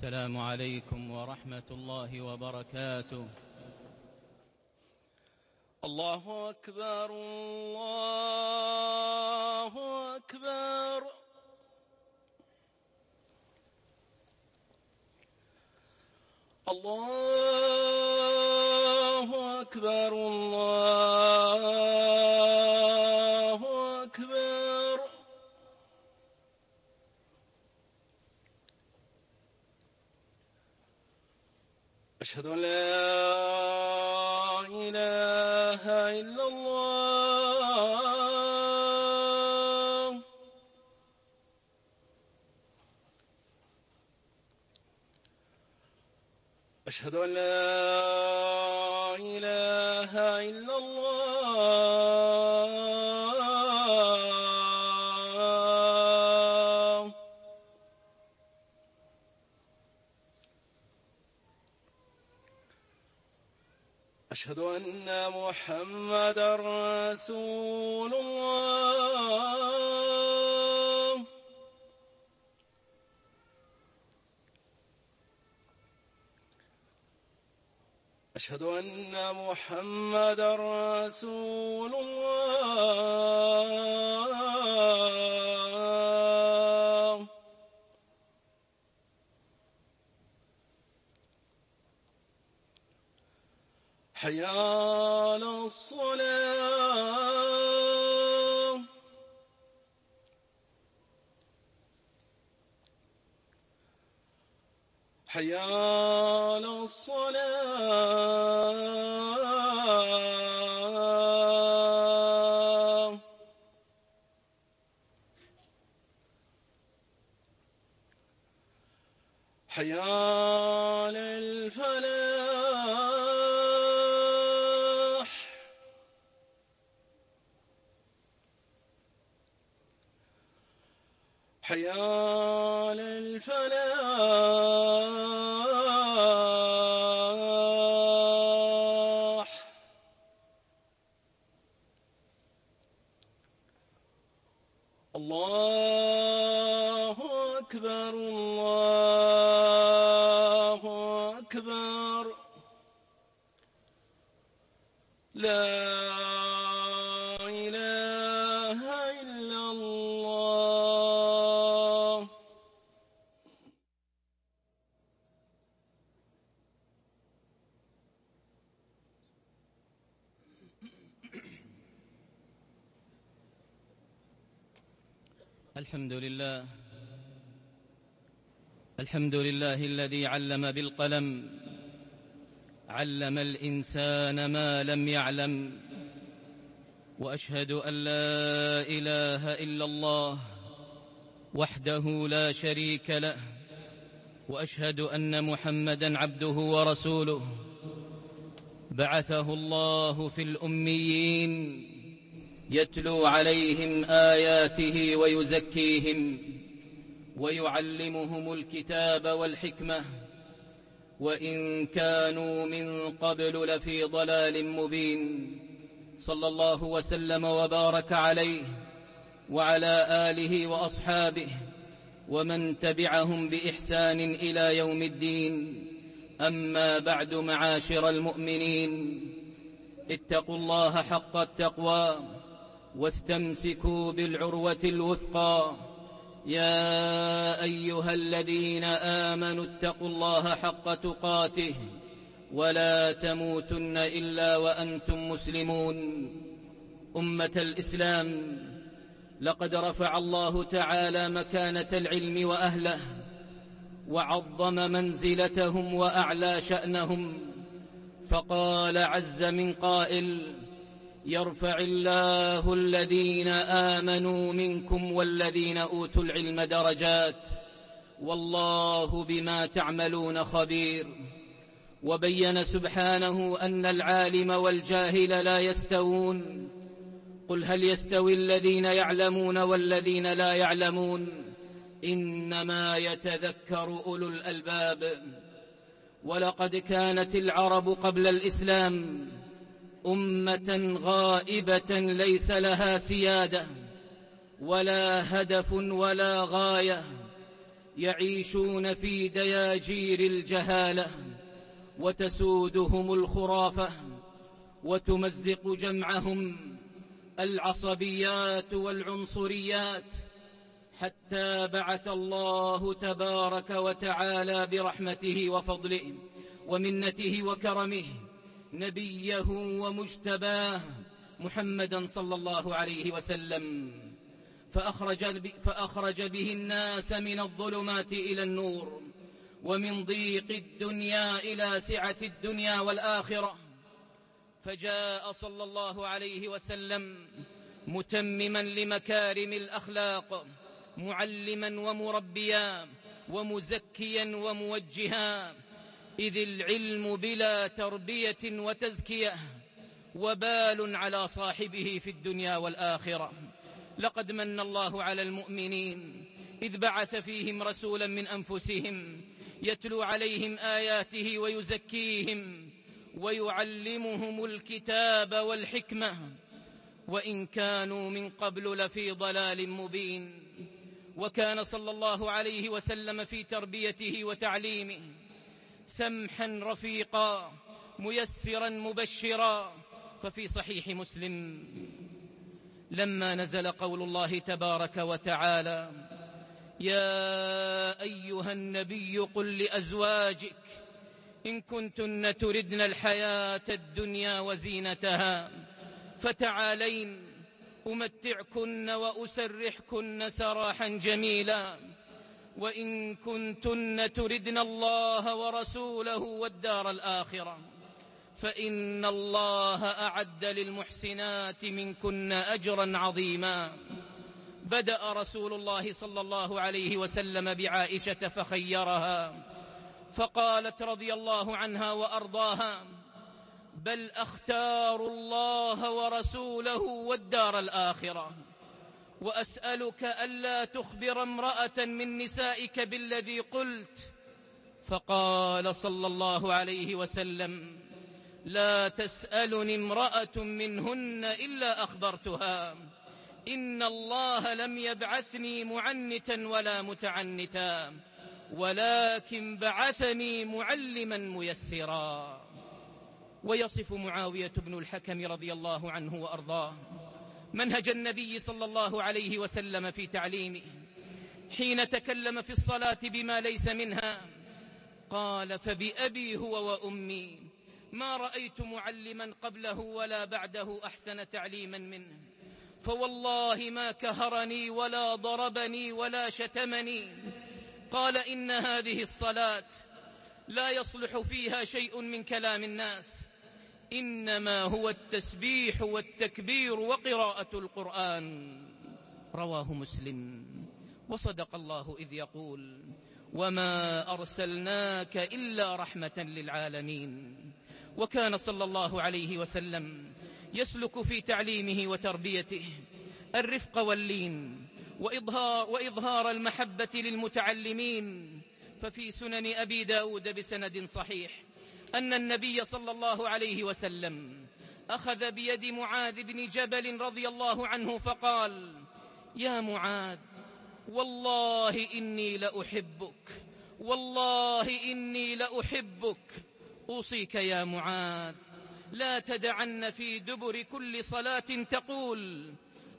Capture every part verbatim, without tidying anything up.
السلام عليكم ورحمة الله وبركاته. الله أكبر الله أكبر الله أكبر الله أكبر. أشهد أن لا إله إلا الله. أشهد أن لا إله إلا الله. أشهد أن محمدًا رسول الله. أشهد أن محمدًا رسول الله. حي على الصلاة. حي على الصلاة. حي على الفلاح. حي على الفلاح. الله أكبر الله أكبر. لا إله إلا الله. الحمد لله الحمد لله الذي علم بالقلم، علم الإنسان ما لم يعلم. وأشهد أن لا إله إلا الله وحده لا شريك له، وأشهد أن محمدًا عبده ورسوله بعثه الله في الأميين يتلو عليهم آياته ويزكيهم ويعلمهم الكتاب والحكمة، وإن كانوا من قبل لفي ضلال مبين. صلى الله وسلم وبارك عليه وعلى آله وأصحابه ومن تبعهم بإحسان إلى يوم الدين. أما بعد، معاشر المؤمنين، اتقوا الله حق التقوى واستمسكوا بالعروة الوثقى. يا أيها الذين آمنوا اتقوا الله حق تقاته ولا تموتن إلا وأنتم مسلمون. أمة الإسلام، لقد رفع الله تعالى مكانة العلم وأهله، وعظم منزلتهم وأعلى شأنهم، فقال عز من قائل: يرفع الله الذين آمنوا منكم والذين أوتوا العلم درجات والله بما تعملون خبير. وبين سبحانه أن العالم والجاهل لا يستوون. قل هل يستوي الذين يعلمون والذين لا يعلمون؟ إنما يتذكر أولو الألباب. ولقد كانت العرب قبل الإسلام أمة غائبة ليس لها سيادة ولا هدف ولا غاية، يعيشون في دياجير الجهالة وتسودهم الخرافة وتمزق جمعهم العصبيات والعنصريات، حتى بعث الله تبارك وتعالى برحمته وفضله ومنته وكرمه نبيه ومجتباه محمدا صلى الله عليه وسلم، فأخرج, فأخرج به الناس من الظلمات إلى النور، ومن ضيق الدنيا إلى سعة الدنيا والآخرة. فجاء صلى الله عليه وسلم متمما لمكارم الأخلاق، معلما ومربيا ومزكيا وموجها، إذ العلم بلا تربية وتزكية وبال على صاحبه في الدنيا والآخرة. لقد من الله على المؤمنين إذ بعث فيهم رسولا من أنفسهم يتلو عليهم آياته ويزكيهم ويعلمهم الكتاب والحكمة، وإن كانوا من قبل لفي ضلال مبين. وكان صلى الله عليه وسلم في تربيته وتعليمه سمحا رفيقا ميسرا مبشرا. ففي صحيح مسلم لما نزل قول الله تبارك وتعالى: يا أيها النبي قل لأزواجك إن كنتن تردن الحياة الدنيا وزينتها فتعالين أمتعكن وأسرحكن سراحا جميلا، وإن كنتن تردن الله ورسوله والدار الآخرة فإن الله أعد للمحسنات منكن أجرا عظيما. بدأ رسول الله صلى الله عليه وسلم بعائشة فخيرها، فقالت رضي الله عنها وأرضاها: بل أختار الله ورسوله والدار الآخرة، وأسألك ألا تخبر امرأة من نسائك بالذي قلت. فقال صلى الله عليه وسلم: لا تسألني امرأة منهن إلا أخبرتها، إن الله لم يبعثني معنتا ولا متعنتا، ولكن بعثني معلما ميسرا. ويصف معاوية بن الحكم رضي الله عنه وأرضاه منهج النبي صلى الله عليه وسلم في تعليمه، حين تكلم في الصلاة بما ليس منها قال: فبأبي هو وأمي ما رأيت معلما قبله ولا بعده أحسن تعليما منه، فوالله ما كهرني ولا ضربني ولا شتمني. قال: إن هذه الصلاة لا يصلح فيها شيء من كلام الناس، إنما هو التسبيح والتكبير وقراءة القرآن. رواه مسلم. وصدق الله إذ يقول: وما أرسلناك إلا رحمة للعالمين. وكان صلى الله عليه وسلم يسلك في تعليمه وتربيته الرفق واللين وإظهار, وإظهار المحبة للمتعلمين. ففي سنن أبي داود بسند صحيح أن النبي صلى الله عليه وسلم أخذ بيد معاذ بن جبل رضي الله عنه فقال: يا معاذ، والله إني لأحبك، والله إني لأحبك، أوصيك يا معاذ لا تدعن في دبر كل صلاة تقول: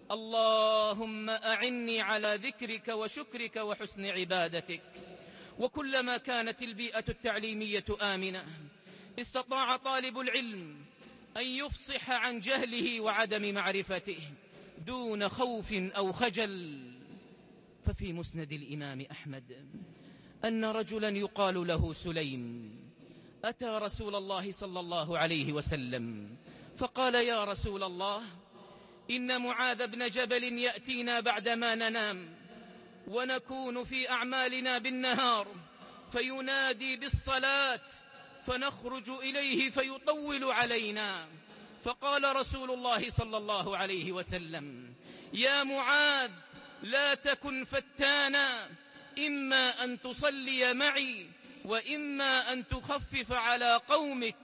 اللهم أعني على ذكرك وشكرك وحسن عبادتك. وكلما كانت البيئة التعليمية آمنة استطاع طالب العلم أن يفصح عن جهله وعدم معرفته دون خوف أو خجل. ففي مسند الإمام أحمد أن رجلا يقال له سليم أتى رسول الله صلى الله عليه وسلم فقال: يا رسول الله، إن معاذ بن جبل يأتينا بعدما ننام ونكون في أعمالنا بالنهار فينادي بالصلاة فنخرج إليه فيطول علينا. فقال رسول الله صلى الله عليه وسلم: يا معاذ، لا تكن فتانا، إما أن تصلي معي وإما أن تخفف على قومك.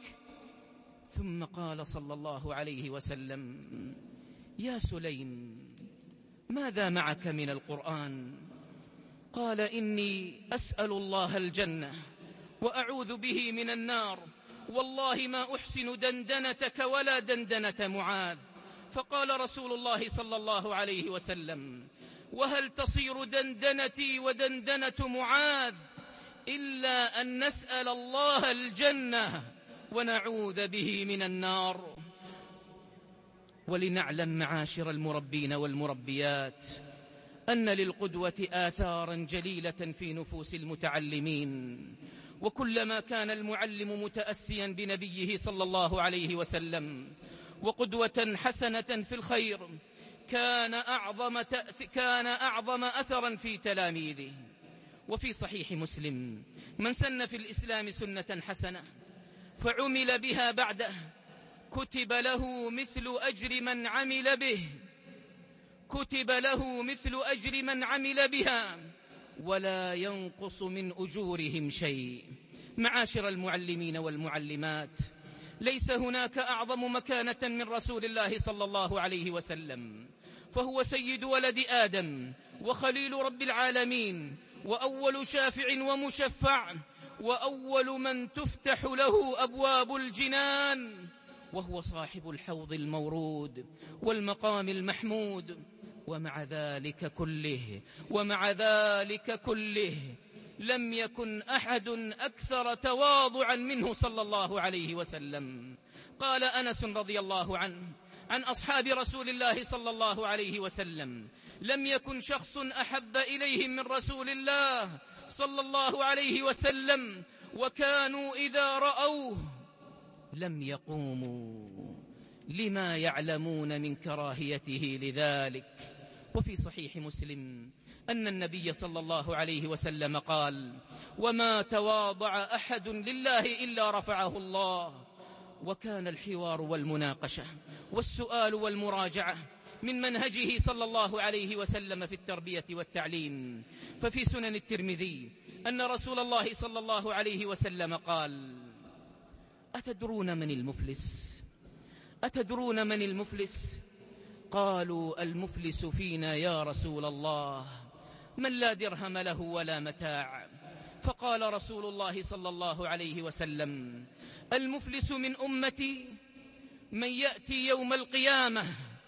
ثم قال صلى الله عليه وسلم: يا سليم، ماذا معك من القرآن؟ قال: إني أسأل الله الجنة وأعوذ به من النار، والله ما أحسن دندنتك ولا دندنة معاذ. فقال رسول الله صلى الله عليه وسلم: وهل تصير دندنتي ودندنة معاذ إلا أن نسأل الله الجنة ونعوذ به من النار. ولنعلم معاشر المربين والمربيات أن للقدوة آثارا جليلة في نفوس المتعلمين، وكلما كان المعلم متأسيا بنبيه صلى الله عليه وسلم وقدوة حسنة في الخير كان أعظم, كان أعظم أثرا في تلاميذه. وفي صحيح مسلم: من سن في الإسلام سنة حسنة فعمل بها بعده كتب له مثل أجر من عمل به كتب له مثل أجر من عمل بها ولا ينقص من أجورهم شيء. معاشر المعلمين والمعلمات، ليس هناك أعظم مكانة من رسول الله صلى الله عليه وسلم، فهو سيد ولد آدم وخليل رب العالمين وأول شافع ومشفع وأول من تفتح له أبواب الجنان، وهو صاحب الحوض المورود والمقام المحمود. ومع ذلك كله ومع ذلك كله لم يكن أحد أكثر تواضعا منه صلى الله عليه وسلم. قال أنس رضي الله عنه عن أصحاب رسول الله صلى الله عليه وسلم: لم يكن شخص أحب إليهم من رسول الله صلى الله عليه وسلم، وكانوا إذا رأوه لم يقوموا لما يعلمون من كراهيته لذلك. وفي صحيح مسلم أن النبي صلى الله عليه وسلم قال: وما تواضع أحد لله إلا رفعه الله. وكان الحوار والمناقشة والسؤال والمراجعة من منهجه صلى الله عليه وسلم في التربية والتعليم. ففي سنن الترمذي أن رسول الله صلى الله عليه وسلم قال: أتدرون من المفلس؟ أتدرون من المفلس؟ قالوا: المفلس فينا يا رسول الله من لا درهم له ولا متاع. فقال رسول الله صلى الله عليه وسلم: المفلس من أمتي من يأتي يوم القيامة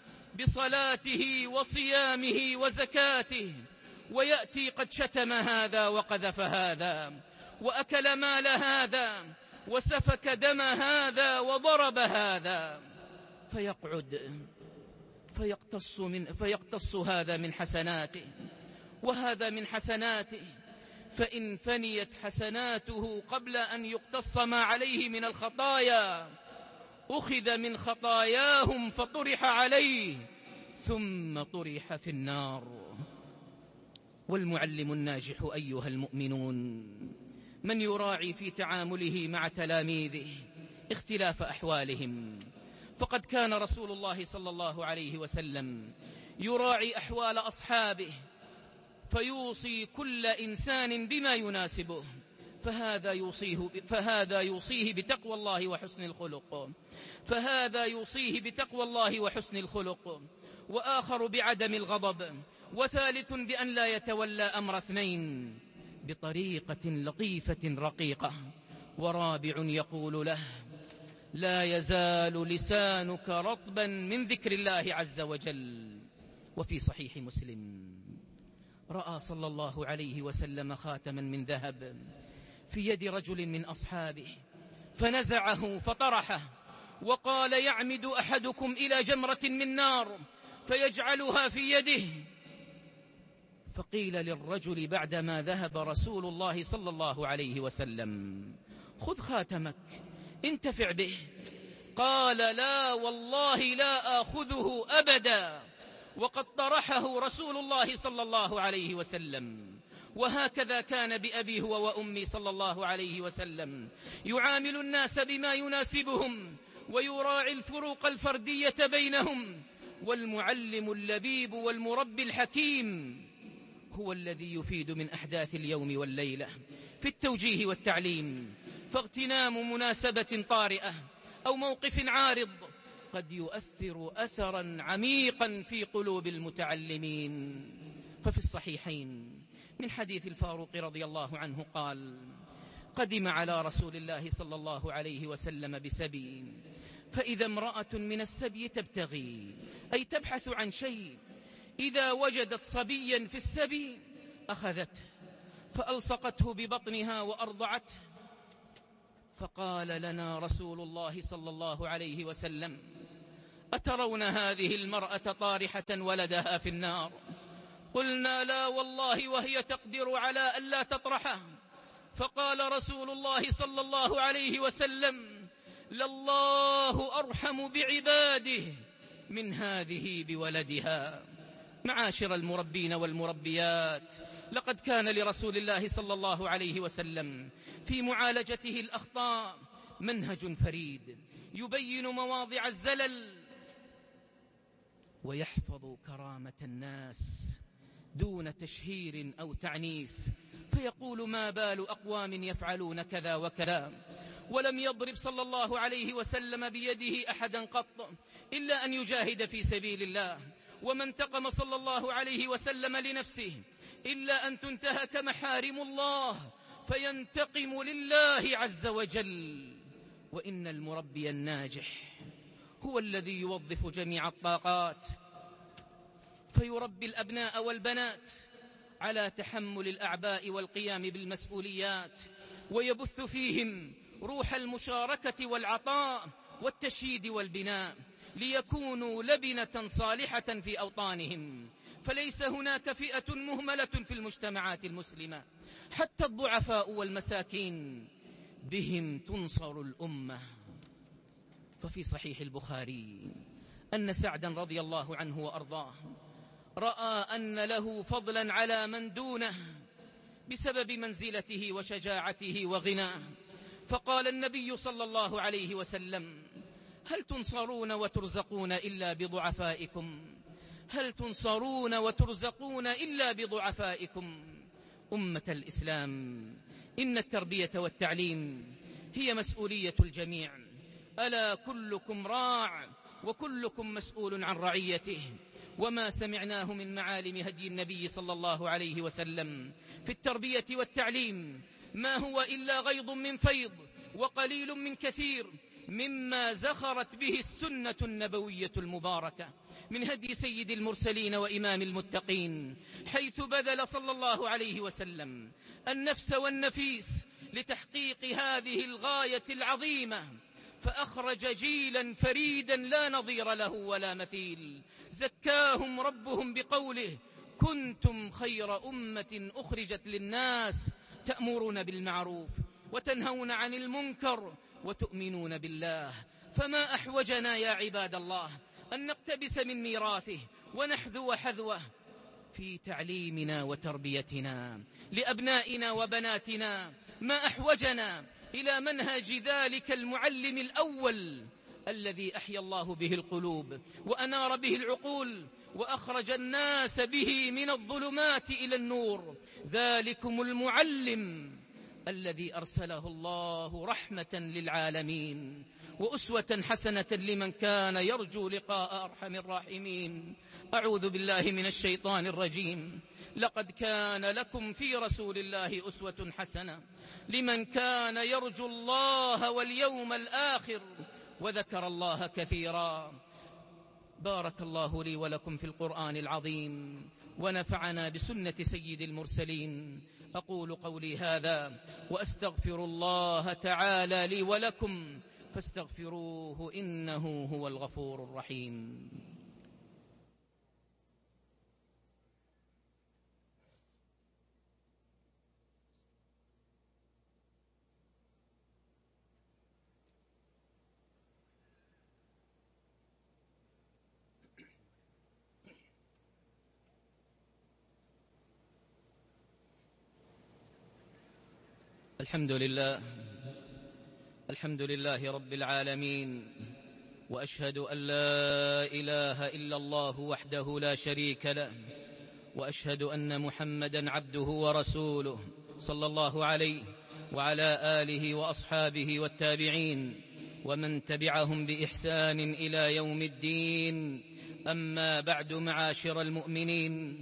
بصلاته وصيامه وزكاته ويأتي قد شتم هذا وقذف هذا وأكل مال هذا وسفك دم هذا وضرب هذا، فيقعد فيقتص, من فيقتص هذا من حسناته وهذا من حسناته، فإن فنيت حسناته قبل أن يقتص ما عليه من الخطايا أخذ من خطاياهم فطرح عليه ثم طرح في النار. والمعلم الناجح أيها المؤمنون من يراعي في تعامله مع تلاميذه اختلاف أحوالهم، فقد كان رسول الله صلى الله عليه وسلم يراعي أحوال أصحابه فيوصي كل إنسان بما يناسبه، فهذا يوصيه فهذا يوصيه بتقوى الله وحسن الخلق فهذا يوصيه بتقوى الله وحسن الخلق وآخر بعدم الغضب، وثالث بأن لا يتولى أمر اثنين بطريقة لطيفة رقيقة، ورابع يقول له: لا يزال لسانك رطبا من ذكر الله عز وجل. وفي صحيح مسلم رأى صلى الله عليه وسلم خاتما من ذهب في يد رجل من أصحابه فنزعه فطرحه وقال: يعمد أحدكم إلى جمرة من نار فيجعلها في يده. فقيل للرجل بعدما ذهب رسول الله صلى الله عليه وسلم: خذ خاتمك انتفع به. قال: لا والله لا آخذه أبدا، وقد طرحه رسول الله صلى الله عليه وسلم. وهكذا كان بأبي هو وأمي صلى الله عليه وسلم، يعامل الناس بما يناسبهم ويراعي الفروق الفردية بينهم. والمعلم اللبيب والمربي الحكيم هو الذي يفيد من أحداث اليوم والليلة في التوجيه والتعليم، فاغتنام مناسبة طارئة أو موقف عارض قد يؤثر أثرا عميقا في قلوب المتعلمين. ففي الصحيحين من حديث الفاروق رضي الله عنه قال: قدم على رسول الله صلى الله عليه وسلم بسبي، فإذا امرأة من السبي تبتغي، أي تبحث عن شيء، إذا وجدت صبيا في السبي أخذته فألصقته ببطنها وأرضعته. فقال لنا رسول الله صلى الله عليه وسلم: أترون هذه المرأة طارحة ولدها في النار؟ قلنا: لا والله، وهي تقدر على ألا تطرحه. فقال رسول الله صلى الله عليه وسلم: لله أرحم بعباده من هذه بولدها. معاشر المربين والمربيات، لقد كان لرسول الله صلى الله عليه وسلم في معالجته الأخطاء منهج فريد يبين مواضع الزلل ويحفظ كرامة الناس دون تشهير أو تعنيف، فيقول: ما بال أقوام يفعلون كذا وكذا. ولم يضرب صلى الله عليه وسلم بيده أحدا قط إلا أن يجاهد في سبيل الله، وما انتقم صلى الله عليه وسلم لنفسه إلا أن تنتهك محارم الله فينتقم لله عز وجل. وإن المربي الناجح هو الذي يوظف جميع الطاقات فيربي الأبناء والبنات على تحمل الأعباء والقيام بالمسؤوليات، ويبث فيهم روح المشاركة والعطاء والتشييد والبناء، ليكونوا لبنة صالحة في أوطانهم. فليس هناك فئة مهملة في المجتمعات المسلمة، حتى الضعفاء والمساكين بهم تنصر الأمة. ففي صحيح البخاري أن سعدا رضي الله عنه وأرضاه رأى أن له فضلا على من دونه بسبب منزلته وشجاعته وغناه، فقال النبي صلى الله عليه وسلم: هل تنصرون وترزقون إلا بضعفائكم؟ هل تنصرون وترزقون إلا بضعفائكم؟ أمة الإسلام، إن التربية والتعليم هي مسؤولية الجميع، ألا كلكم راع وكلكم مسؤول عن رعيته. وما سمعناه من معالم هدي النبي صلى الله عليه وسلم في التربية والتعليم ما هو إلا غيض من فيض وقليل من كثير مما زخرت به السنة النبوية المباركة من هدي سيد المرسلين وإمام المتقين، حيث بذل صلى الله عليه وسلم النفس والنفيس لتحقيق هذه الغاية العظيمة، فأخرج جيلا فريدا لا نظير له ولا مثيل، زكاهم ربهم بقوله: كنتم خير أمة أخرجت للناس تأمرون بالمعروف وتنهون عن المنكر وتؤمنون بالله. فما أحوجنا يا عباد الله أن نقتبس من ميراثه ونحذو حذوه في تعليمنا وتربيتنا لأبنائنا وبناتنا. ما أحوجنا إلى منهج ذلك المعلم الأول الذي أحيا الله به القلوب وأنار به العقول وأخرج الناس به من الظلمات إلى النور، ذلكم المعلم الذي أرسله الله رحمة للعالمين وأسوة حسنة لمن كان يرجو لقاء أرحم الراحمين. أعوذ بالله من الشيطان الرجيم. لقد كان لكم في رسول الله أسوة حسنة لمن كان يرجو الله واليوم الآخر وذكر الله كثيرا. بارك الله لي ولكم في القرآن العظيم ونفعنا بسنة سيد المرسلين. أقول قولي هذا وأستغفر الله تعالى لي ولكم فاستغفروه إنه هو الغفور الرحيم. الحمد لله الحمد لله رب العالمين، وأشهد أن لا إله إلا الله وحده لا شريك له، وأشهد أن محمدا عبده ورسوله صلى الله عليه وعلى آله وأصحابه والتابعين ومن تبعهم بإحسان إلى يوم الدين. أما بعد، معاشر المؤمنين،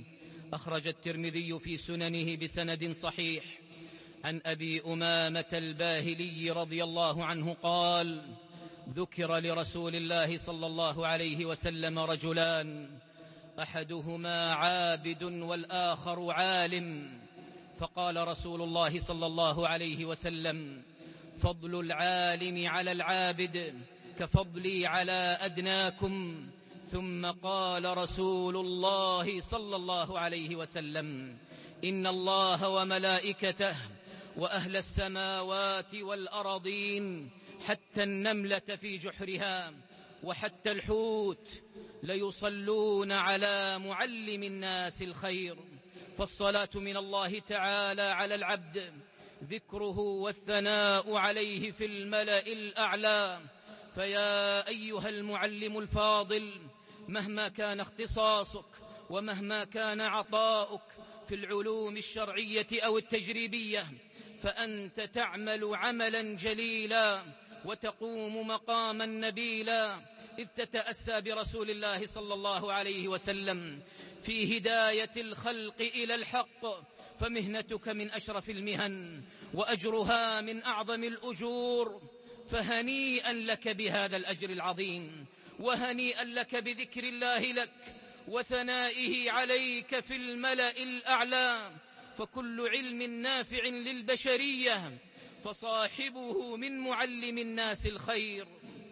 أخرج الترمذي في سننه بسند صحيح عن أبي أمامة الباهلي رضي الله عنه قال: ذكر لرسول الله صلى الله عليه وسلم رجلان أحدهما عابد والآخر عالم، فقال رسول الله صلى الله عليه وسلم: فضل العالم على العابد كفضلي على أدناكم. ثم قال رسول الله صلى الله عليه وسلم: إن الله وملائكته وأهل السماوات والأرضين حتى النملة في جحرها وحتى الحوت ليصلون على معلم الناس الخير. فالصلاة من الله تعالى على العبد ذكره والثناء عليه في الملأ الأعلى. فيا أيها المعلم الفاضل، مهما كان اختصاصك ومهما كان عطاؤك في العلوم الشرعية أو التجريبية، فأنت تعمل عملا جليلا وتقوم مقاما نبيلا، إذ تتأسى برسول الله صلى الله عليه وسلم في هداية الخلق إلى الحق. فمهنتك من أشرف المهن وأجرها من أعظم الأجور، فهنيئا لك بهذا الأجر العظيم، وهنيئا لك بذكر الله لك وثنائه عليك في الملأ الأعلى. فكل علم نافع للبشرية فصاحبه من معلم الناس الخير،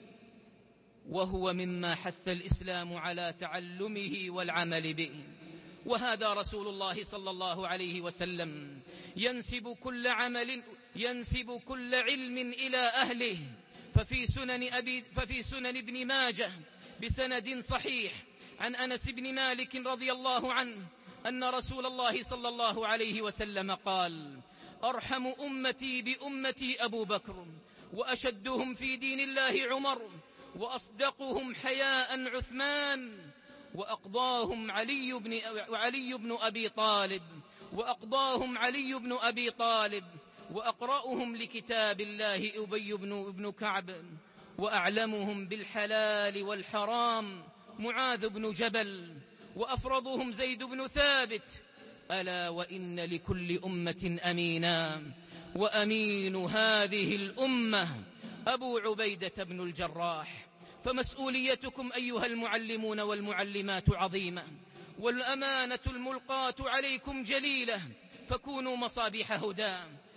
وهو مما حث الإسلام على تعلمه والعمل به. وهذا رسول الله صلى الله عليه وسلم ينسب كل عمل ينسب كل علم إلى أهله. ففي سنن, أبي ففي سنن ابن ماجه بسند صحيح عن أنس بن مالك رضي الله عنه أن رسول الله صلى الله عليه وسلم قال: أرحم أمتي بأمتي أبو بكر، وأشدهم في دين الله عمر، وأصدقهم حياء عثمان، وأقضاهم علي بن, علي بن أبي طالب وأقضاهم علي بن أبي طالب وأقرأهم لكتاب الله أبي بن, بن كعب، وأعلمهم بالحلال والحرام معاذ بن جبل، وأفرضهم زيد بن ثابت. ألا وإن لكل أمة أمينا، وأمين هذه الأمة أبو عبيدة بن الجراح. فمسؤوليتكم أيها المعلمون والمعلمات عظيمة، والأمانة الملقاة عليكم جليلة، فكونوا مصابيح هدى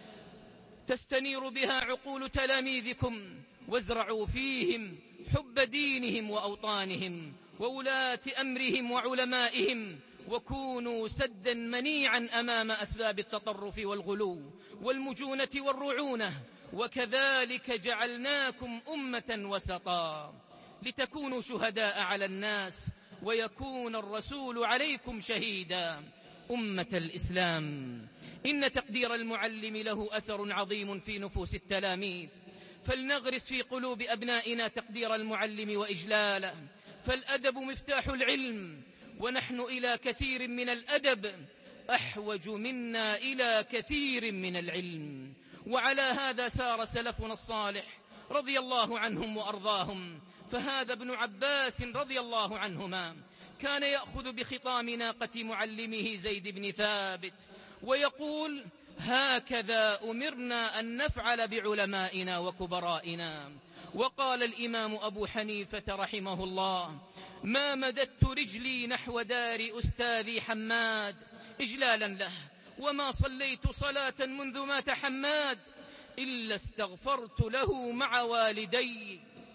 تستنير بها عقول تلاميذكم، وازرعوا فيهم حب دينهم وأوطانهم وولاة أمرهم وعلمائهم، وكونوا سدا منيعا أمام أسباب التطرف والغلو والمجونة والرعونة. وكذلك جعلناكم أمة وسطا لتكونوا شهداء على الناس ويكون الرسول عليكم شهيدا. أمة الإسلام، إن تقدير المعلم له أثر عظيم في نفوس التلاميذ، فلنغرس في قلوب أبنائنا تقدير المعلم وإجلاله، فالأدب مفتاح العلم، ونحن إلى كثير من الأدب أحوج منا إلى كثير من العلم. وعلى هذا سار سلفنا الصالح رضي الله عنهم وأرضاهم. فهذا ابن عباس رضي الله عنهما كان يأخذ بخطام ناقة معلمه زيد بن ثابت ويقول: هكذا أمرنا أن نفعل بعلمائنا وكبرائنا. وقال الإمام أبو حنيفة رحمه الله: ما مددت رجلي نحو دار أستاذي حماد إجلالا له، وما صليت صلاة منذ مات حماد إلا استغفرت له مع والدي.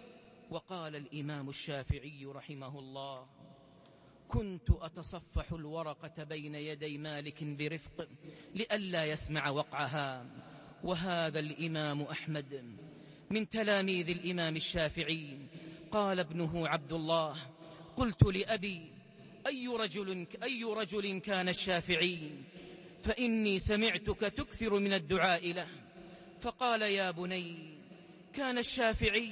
وقال الإمام الشافعي رحمه الله: كنت أتصفح الورقة بين يدي مالك برفق لئلا يسمع وقعها. وهذا الإمام أحمد من تلاميذ الإمام الشافعي. قال ابنه عبد الله: قلت لأبي: أي رجل, أي رجل كان الشافعي؟ فإني سمعتك تكثر من الدعاء له. فقال: يا بني، كان الشافعي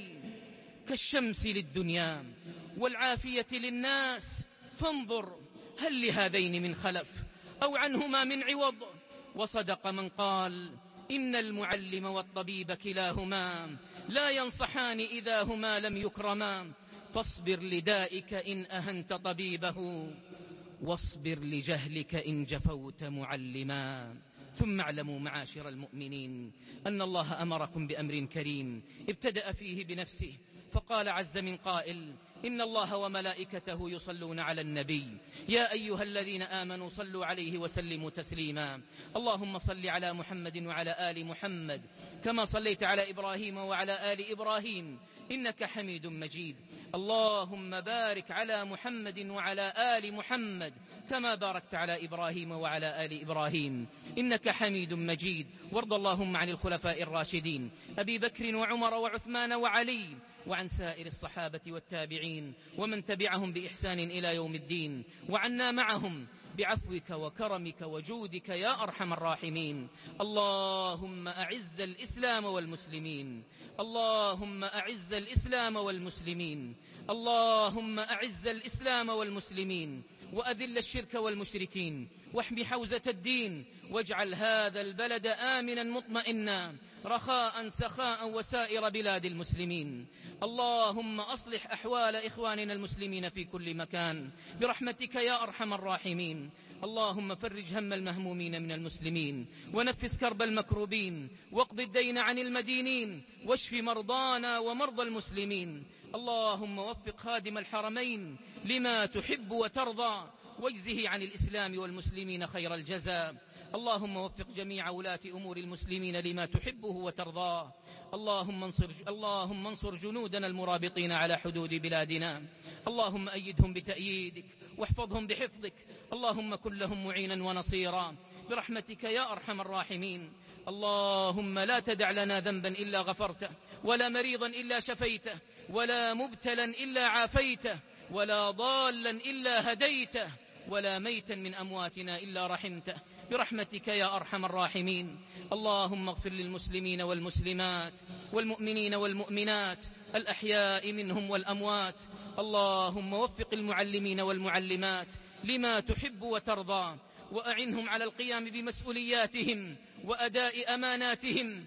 كالشمس للدنيا والعافية للناس، فانظر هل لهذين من خلف أو عنهما من عوض. وصدق من قال: إن المعلم والطبيب كلاهما لا ينصحان إذا هما لم يكرما، فاصبر لدائك إن أهنت طبيبه، واصبر لجهلك إن جفوت معلما. ثم اعلموا معاشر المؤمنين أن الله أمركم بأمر كريم ابتدأ فيه بنفسه فقال عز من قائل: إن الله وملائكته يصلون على النبي يا أيها الذين آمنوا صلوا عليه وسلموا تسليما. اللهم صل على محمد وعلى آل محمد كما صليت على إبراهيم وعلى آل إبراهيم إنك حميد مجيد. اللهم بارك على محمد وعلى آل محمد كما باركت على إبراهيم وعلى آل إبراهيم إنك حميد مجيد. وارض اللهم عن الخلفاء الراشدين أبي بكر وعمر وعثمان وعلي وعن سائر الصحابة والتابعين ومن تبعهم بإحسان إلى يوم الدين، وعنا معهم بعفوك وكرمك وجودك يا أرحم الراحمين. اللهم أعز الإسلام والمسلمين، اللهم أعز الإسلام والمسلمين، اللهم أعز الإسلام والمسلمين، وأذل الشرك والمشركين، واحم حوزة الدين، واجعل هذا البلد آمنا مطمئنا رخاء سخاء وسائر بلاد المسلمين. اللهم أصلح أحوال إخواننا المسلمين في كل مكان برحمتك يا أرحم الراحمين. اللهم فرج هم المهمومين من المسلمين، ونفس كرب المكروبين، واقض الدين عن المدينين، واشف مرضانا ومرضى المسلمين. اللهم وفق خادم الحرمين لما تحب وترضى، واجزه عن الإسلام والمسلمين خير الجزاء. اللهم وفق جميع ولاة أمور المسلمين لما تحبه وترضاه. اللهم انصر, اللهم انصر جنودنا المرابطين على حدود بلادنا. اللهم أيدهم بتأييدك واحفظهم بحفظك. اللهم كن لهم معينا ونصيرا برحمتك يا أرحم الراحمين. اللهم لا تدع لنا ذنبا إلا غفرته، ولا مريضا إلا شفيته، ولا مبتلا إلا عافيته، ولا ضالا إلا هديته، ولا ميتا من أمواتنا إلا رحمته برحمتك يا أرحم الراحمين. اللهم اغفر للمسلمين والمسلمات والمؤمنين والمؤمنات الأحياء منهم والأموات. اللهم وفق المعلمين والمعلمات لما تحب وترضى، وأعنهم على القيام بمسؤولياتهم وأداء أماناتهم.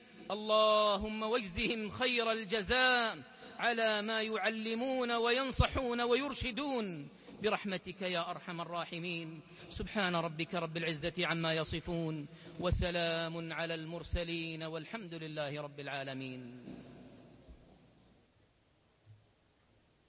اللهم واجزهم خير الجزاء على ما يعلمون وينصحون ويرشدون برحمتك يا أرحم الراحمين. سبحان ربك رب العزة عما يصفون، وسلام على المرسلين، والحمد لله رب العالمين.